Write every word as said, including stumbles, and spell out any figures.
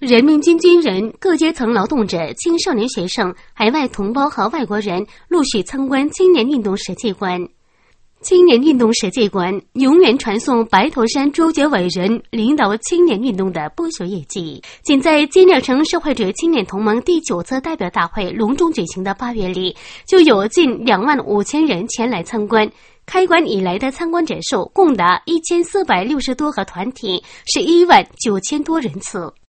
人民军军人、各阶层劳动者、青少年学生、海外同胞和外国人陆续参观青年运动世界馆。青年运动世界馆永远传颂白头山周杰伟人领导青年运动的不朽业绩。仅在金日成社会主义青年同盟第九次代表大会隆重举行的八月里，就有近两万五千人前来参观。开馆以来的参观人数共达一千四百六十多个团体，是一万九千多人次。